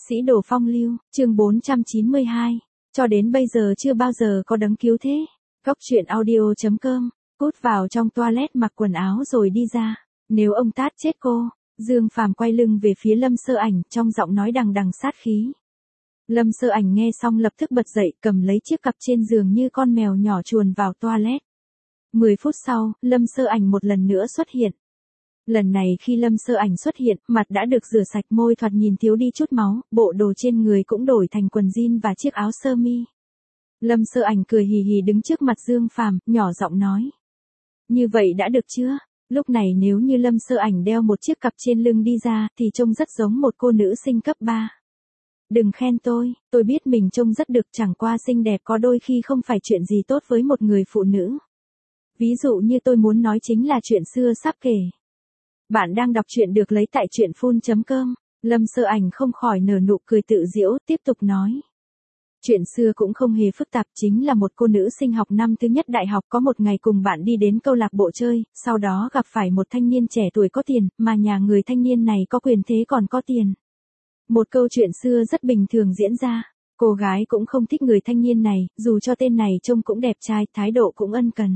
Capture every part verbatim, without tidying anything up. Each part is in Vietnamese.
Sĩ đồ phong lưu, chương bốn trăm chín mươi hai. Cho đến bây giờ chưa bao giờ có đấng cứu thế. Góc truyện audio chấm com. Cút vào trong toilet mặc quần áo rồi đi ra. Nếu ông tát chết cô. Dương Phàm quay lưng về phía Lâm Sơ Ảnh, trong giọng nói đằng đằng sát khí. Lâm Sơ Ảnh nghe xong lập tức bật dậy, cầm lấy chiếc cặp trên giường như con mèo nhỏ chuồn vào toilet. Mười phút sau, Lâm Sơ Ảnh một lần nữa xuất hiện. Lần này khi Lâm Sơ Ảnh xuất hiện, mặt đã được rửa sạch, môi thoạt nhìn thiếu đi chút máu, bộ đồ trên người cũng đổi thành quần jean và chiếc áo sơ mi. Lâm Sơ Ảnh cười hì hì đứng trước mặt Dương Phàm, nhỏ giọng nói. Như vậy đã được chưa? Lúc này nếu như Lâm Sơ Ảnh đeo một chiếc cặp trên lưng đi ra, thì trông rất giống một cô nữ sinh cấp ba. Đừng khen tôi, tôi biết mình trông rất được, chẳng qua xinh đẹp có đôi khi không phải chuyện gì tốt với một người phụ nữ. Ví dụ như tôi muốn nói chính là chuyện xưa sắp kể. Bạn đang đọc truyện được lấy tại truyện phun chấm com. Lâm Sơ Ảnh không khỏi nở nụ cười tự giễu, tiếp tục nói. Chuyện xưa cũng không hề phức tạp, chính là một cô nữ sinh học năm thứ nhất đại học có một ngày cùng bạn đi đến câu lạc bộ chơi, sau đó gặp phải một thanh niên trẻ tuổi có tiền, mà nhà người thanh niên này có quyền thế còn có tiền. Một câu chuyện xưa rất bình thường diễn ra. Cô gái cũng không thích người thanh niên này, dù cho tên này trông cũng đẹp trai, thái độ cũng ân cần.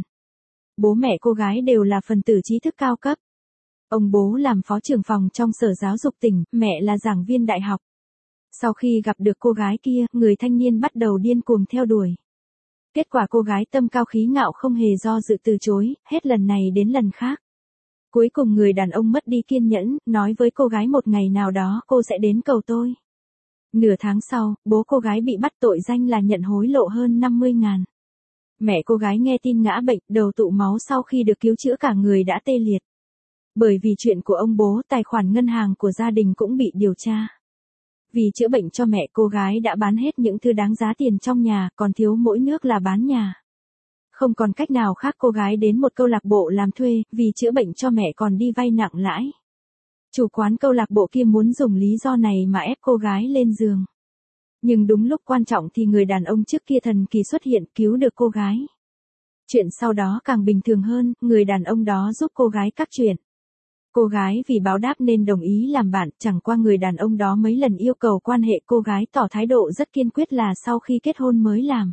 Bố mẹ cô gái đều là phần tử trí thức cao cấp. Ông bố làm phó trưởng phòng trong sở giáo dục tỉnh, mẹ là giảng viên đại học. Sau khi gặp được cô gái kia, người thanh niên bắt đầu điên cuồng theo đuổi. Kết quả cô gái tâm cao khí ngạo không hề do dự từ chối, hết lần này đến lần khác. Cuối cùng người đàn ông mất đi kiên nhẫn, nói với cô gái một ngày nào đó cô sẽ đến cầu tôi. Nửa tháng sau, bố cô gái bị bắt tội danh là nhận hối lộ hơn năm mươi ngàn. Mẹ cô gái nghe tin ngã bệnh, đầu tụ máu, sau khi được cứu chữa cả người đã tê liệt. Bởi vì chuyện của ông bố, tài khoản ngân hàng của gia đình cũng bị điều tra. Vì chữa bệnh cho mẹ cô gái đã bán hết những thứ đáng giá tiền trong nhà, còn thiếu mỗi nước là bán nhà. Không còn cách nào khác, cô gái đến một câu lạc bộ làm thuê, vì chữa bệnh cho mẹ còn đi vay nặng lãi. Chủ quán câu lạc bộ kia muốn dùng lý do này mà ép cô gái lên giường. Nhưng đúng lúc quan trọng thì người đàn ông trước kia thần kỳ xuất hiện, cứu được cô gái. Chuyện sau đó càng bình thường hơn, người đàn ông đó giúp cô gái các chuyện. Cô gái vì báo đáp nên đồng ý làm bạn, chẳng qua người đàn ông đó mấy lần yêu cầu quan hệ, cô gái tỏ thái độ rất kiên quyết là sau khi kết hôn mới làm.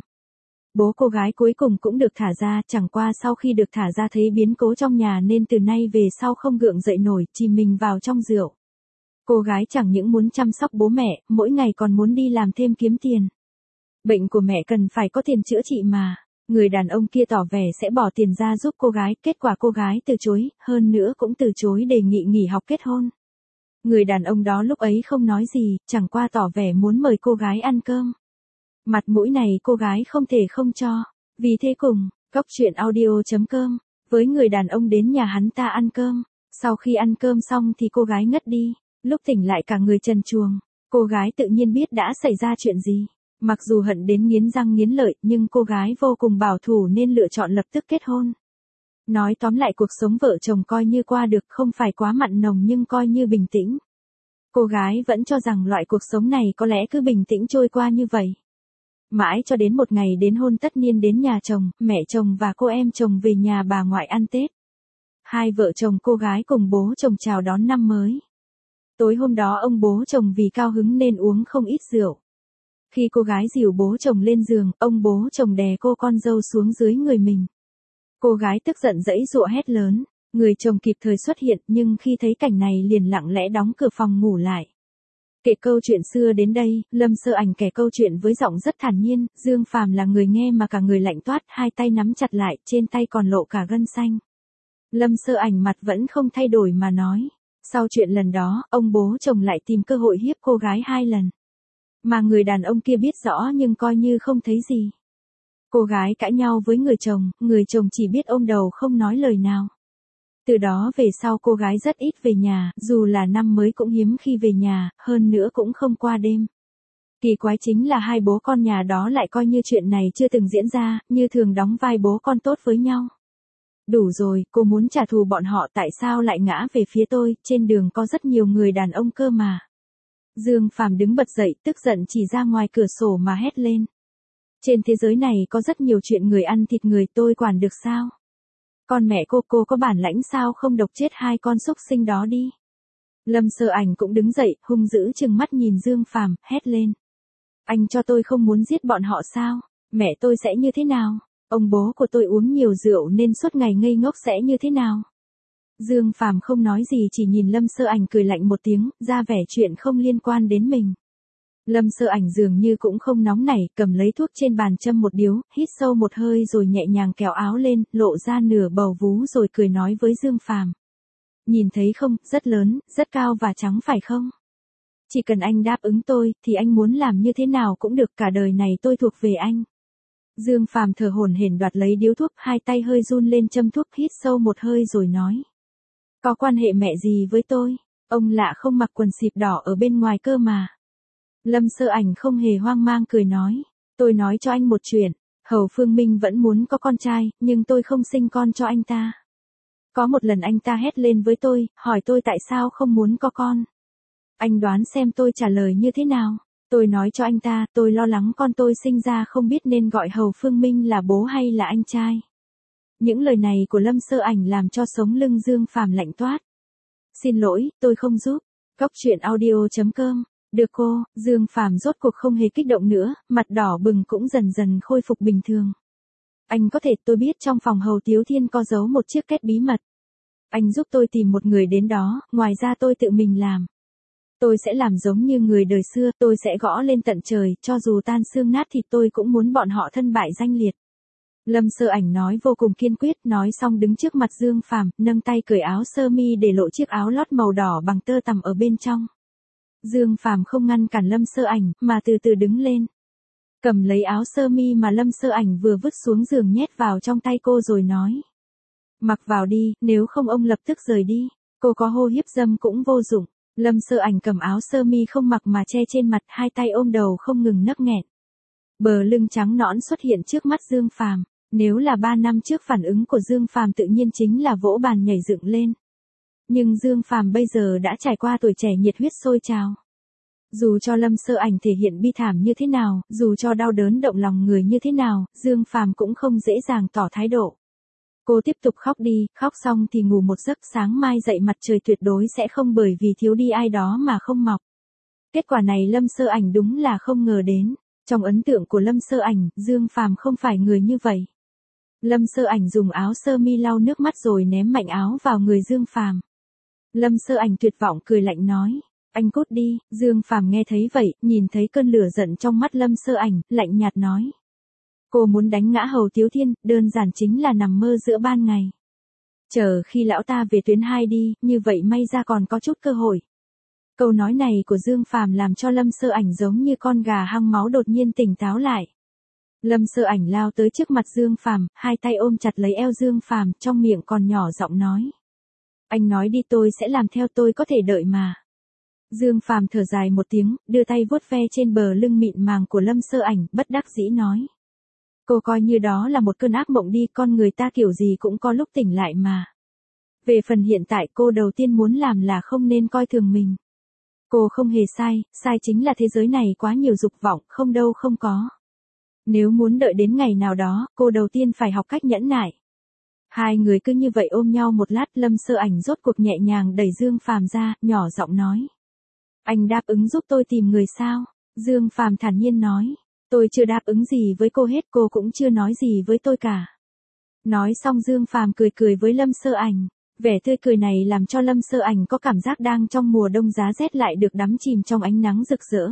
Bố cô gái cuối cùng cũng được thả ra, chẳng qua sau khi được thả ra thấy biến cố trong nhà nên từ nay về sau không gượng dậy nổi, chìm mình vào trong rượu. Cô gái chẳng những muốn chăm sóc bố mẹ, mỗi ngày còn muốn đi làm thêm kiếm tiền. Bệnh của mẹ cần phải có tiền chữa trị mà. Người đàn ông kia tỏ vẻ sẽ bỏ tiền ra giúp cô gái, kết quả cô gái từ chối, hơn nữa cũng từ chối đề nghị nghỉ học kết hôn. Người đàn ông đó lúc ấy không nói gì, chẳng qua tỏ vẻ muốn mời cô gái ăn cơm. Mặt mũi này cô gái không thể không cho. Vì thế cùng, góc truyện audio chấm com, với người đàn ông đến nhà hắn ta ăn cơm. Sau khi ăn cơm xong thì cô gái ngất đi, lúc tỉnh lại cả người trần truồng. Cô gái tự nhiên biết đã xảy ra chuyện gì. Mặc dù hận đến nghiến răng nghiến lợi, nhưng cô gái vô cùng bảo thủ nên lựa chọn lập tức kết hôn. Nói tóm lại cuộc sống vợ chồng coi như qua được, không phải quá mặn nồng nhưng coi như bình tĩnh. Cô gái vẫn cho rằng loại cuộc sống này có lẽ cứ bình tĩnh trôi qua như vậy. Mãi cho đến một ngày đến hôn tất niên đến nhà chồng, mẹ chồng và cô em chồng về nhà bà ngoại ăn Tết. Hai vợ chồng cô gái cùng bố chồng chào đón năm mới. Tối hôm đó ông bố chồng vì cao hứng nên uống không ít rượu. Khi cô gái dìu bố chồng lên giường, ông bố chồng đè cô con dâu xuống dưới người mình. Cô gái tức giận giãy giụa hét lớn, người chồng kịp thời xuất hiện nhưng khi thấy cảnh này liền lặng lẽ đóng cửa phòng ngủ lại. Kể câu chuyện xưa đến đây, Lâm Sơ Ảnh kể câu chuyện với giọng rất thản nhiên, Dương Phàm là người nghe mà cả người lạnh toát, hai tay nắm chặt lại, trên tay còn lộ cả gân xanh. Lâm Sơ Ảnh mặt vẫn không thay đổi mà nói, sau chuyện lần đó, ông bố chồng lại tìm cơ hội hiếp cô gái hai lần. Mà người đàn ông kia biết rõ nhưng coi như không thấy gì. Cô gái cãi nhau với người chồng, người chồng chỉ biết ôm đầu không nói lời nào. Từ đó về sau cô gái rất ít về nhà, dù là năm mới cũng hiếm khi về nhà, hơn nữa cũng không qua đêm. Kỳ quái chính là hai bố con nhà đó lại coi như chuyện này chưa từng diễn ra, như thường đóng vai bố con tốt với nhau. Đủ rồi, cô muốn trả thù bọn họ, tại sao lại ngã về phía tôi, trên đường có rất nhiều người đàn ông cơ mà. Dương Phàm đứng bật dậy, tức giận chỉ ra ngoài cửa sổ mà hét lên. Trên thế giới này có rất nhiều chuyện người ăn thịt người, tôi quản được sao? Con mẹ cô, cô có bản lãnh sao không độc chết hai con súc sinh đó đi? Lâm Sơ Ảnh cũng đứng dậy, hung dữ trừng mắt nhìn Dương Phàm, hét lên. Anh cho tôi không muốn giết bọn họ sao? Mẹ tôi sẽ như thế nào? Ông bố của tôi uống nhiều rượu nên suốt ngày ngây ngốc sẽ như thế nào? Dương Phàm không nói gì, chỉ nhìn Lâm Sơ Ảnh cười lạnh một tiếng, ra vẻ chuyện không liên quan đến mình. Lâm Sơ Ảnh dường như cũng không nóng nảy, cầm lấy thuốc trên bàn châm một điếu, hít sâu một hơi rồi nhẹ nhàng kéo áo lên, lộ ra nửa bầu vú rồi cười nói với Dương Phàm. Nhìn thấy không, rất lớn, rất cao và trắng phải không? Chỉ cần anh đáp ứng tôi, thì anh muốn làm như thế nào cũng được, cả đời này tôi thuộc về anh. Dương Phàm thở hổn hển đoạt lấy điếu thuốc, hai tay hơi run lên châm thuốc, hít sâu một hơi rồi nói. Có quan hệ mẹ gì với tôi? Ông lạ không mặc quần xịp đỏ ở bên ngoài cơ mà. Lâm Sơ Ảnh không hề hoang mang cười nói. Tôi nói cho anh một chuyện, Hầu Phương Minh vẫn muốn có con trai, nhưng tôi không sinh con cho anh ta. Có một lần anh ta hét lên với tôi, hỏi tôi tại sao không muốn có con. Anh đoán xem tôi trả lời như thế nào? Tôi nói cho anh ta, tôi lo lắng con tôi sinh ra không biết nên gọi Hầu Phương Minh là bố hay là anh trai. Những lời này của Lâm Sơ Ảnh làm cho sống lưng Dương Phàm lạnh toát. Xin lỗi, tôi không giúp. Cóc truyện audio chấm com. Được cô, Dương Phàm rốt cuộc không hề kích động nữa, mặt đỏ bừng cũng dần dần khôi phục bình thường. Anh có thể, tôi biết trong phòng Hầu Tiếu Thiên có giấu một chiếc két bí mật. Anh giúp tôi tìm một người đến đó, ngoài ra tôi tự mình làm. Tôi sẽ làm giống như người đời xưa, tôi sẽ gõ lên tận trời, cho dù tan xương nát thịt tôi cũng muốn bọn họ thân bại danh liệt. Lâm Sơ Ảnh nói vô cùng kiên quyết, nói xong đứng trước mặt Dương Phàm, nâng tay cởi áo sơ mi để lộ chiếc áo lót màu đỏ bằng tơ tằm ở bên trong. Dương Phàm không ngăn cản Lâm Sơ Ảnh, mà từ từ đứng lên. Cầm lấy áo sơ mi mà Lâm Sơ Ảnh vừa vứt xuống giường nhét vào trong tay cô rồi nói. Mặc vào đi, nếu không ông lập tức rời đi. Cô có hô hiếp dâm cũng vô dụng. Lâm Sơ Ảnh cầm áo sơ mi không mặc mà che trên mặt, hai tay ôm đầu không ngừng nấc nghẹn. Bờ lưng trắng nõn xuất hiện trước mắt Dương Phàm. Nếu là ba năm trước phản ứng của Dương Phàm tự nhiên chính là vỗ bàn nhảy dựng lên. Nhưng Dương Phàm bây giờ đã trải qua tuổi trẻ nhiệt huyết sôi trào. Dù cho Lâm Sơ Ảnh thể hiện bi thảm như thế nào, dù cho đau đớn động lòng người như thế nào, Dương Phàm cũng không dễ dàng tỏ thái độ. Cô tiếp tục khóc đi, khóc xong thì ngủ một giấc, sáng mai dậy mặt trời tuyệt đối sẽ không bởi vì thiếu đi ai đó mà không mọc. Kết quả này Lâm Sơ Ảnh đúng là không ngờ đến. Trong ấn tượng của Lâm Sơ Ảnh, Dương Phàm không phải người như vậy. Lâm Sơ Ảnh dùng áo sơ mi lau nước mắt rồi ném mạnh áo vào người Dương Phàm. Lâm Sơ Ảnh tuyệt vọng cười lạnh nói, anh cút đi. Dương Phàm nghe thấy vậy, nhìn thấy cơn lửa giận trong mắt Lâm Sơ Ảnh, lạnh nhạt nói. Cô muốn đánh ngã Hầu Tiếu Thiên, đơn giản chính là nằm mơ giữa ban ngày. Chờ khi lão ta về tuyến hai đi, như vậy may ra còn có chút cơ hội. Câu nói này của Dương Phàm làm cho Lâm Sơ Ảnh giống như con gà hăng máu đột nhiên tỉnh táo lại. Lâm Sơ Ảnh lao tới trước mặt Dương Phàm, hai tay ôm chặt lấy eo Dương Phàm, trong miệng còn nhỏ giọng nói. Anh nói đi tôi sẽ làm theo, tôi có thể đợi mà. Dương Phàm thở dài một tiếng, đưa tay vuốt ve trên bờ lưng mịn màng của Lâm Sơ Ảnh, bất đắc dĩ nói. Cô coi như đó là một cơn ác mộng đi, con người ta kiểu gì cũng có lúc tỉnh lại mà. Về phần hiện tại cô đầu tiên muốn làm là không nên coi thường mình. Cô không hề sai, sai chính là thế giới này quá nhiều dục vọng, không đâu không có. Nếu muốn đợi đến ngày nào đó, cô đầu tiên phải học cách nhẫn nại. Hai người cứ như vậy ôm nhau một lát, Lâm Sơ Ảnh rốt cuộc nhẹ nhàng đẩy Dương Phàm ra, nhỏ giọng nói. Anh đáp ứng giúp tôi tìm người sao? Dương Phàm thản nhiên nói. Tôi chưa đáp ứng gì với cô hết, cô cũng chưa nói gì với tôi cả. Nói xong Dương Phàm cười cười với Lâm Sơ Ảnh. Vẻ tươi cười này làm cho Lâm Sơ Ảnh có cảm giác đang trong mùa đông giá rét lại được đắm chìm trong ánh nắng rực rỡ.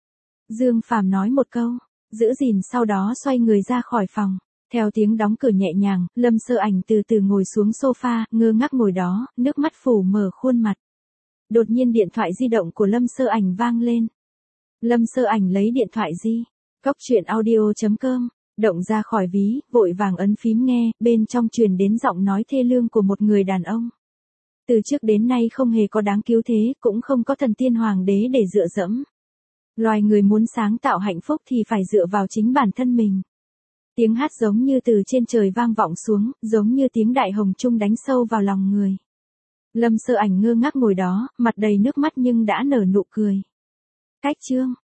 Dương Phàm nói một câu, giữ gìn sau đó xoay người ra khỏi phòng. Theo tiếng đóng cửa nhẹ nhàng, Lâm Sơ Ảnh từ từ ngồi xuống sofa, ngơ ngác ngồi đó, nước mắt phủ mờ khuôn mặt. Đột nhiên điện thoại di động của Lâm Sơ Ảnh vang lên. Lâm Sơ Ảnh lấy điện thoại di. Cóc truyện audio chấm com. Động ra khỏi ví, vội vàng ấn phím nghe, bên trong truyền đến giọng nói thê lương của một người đàn ông. Từ trước đến nay không hề có đáng cứu thế, cũng không có thần tiên hoàng đế để dựa dẫm. Loài người muốn sáng tạo hạnh phúc thì phải dựa vào chính bản thân mình. Tiếng hát giống như từ trên trời vang vọng xuống, giống như tiếng đại hồng trung đánh sâu vào lòng người. Lâm Sơ Ảnh ngơ ngác ngồi đó, mặt đầy nước mắt nhưng đã nở nụ cười. Cách chương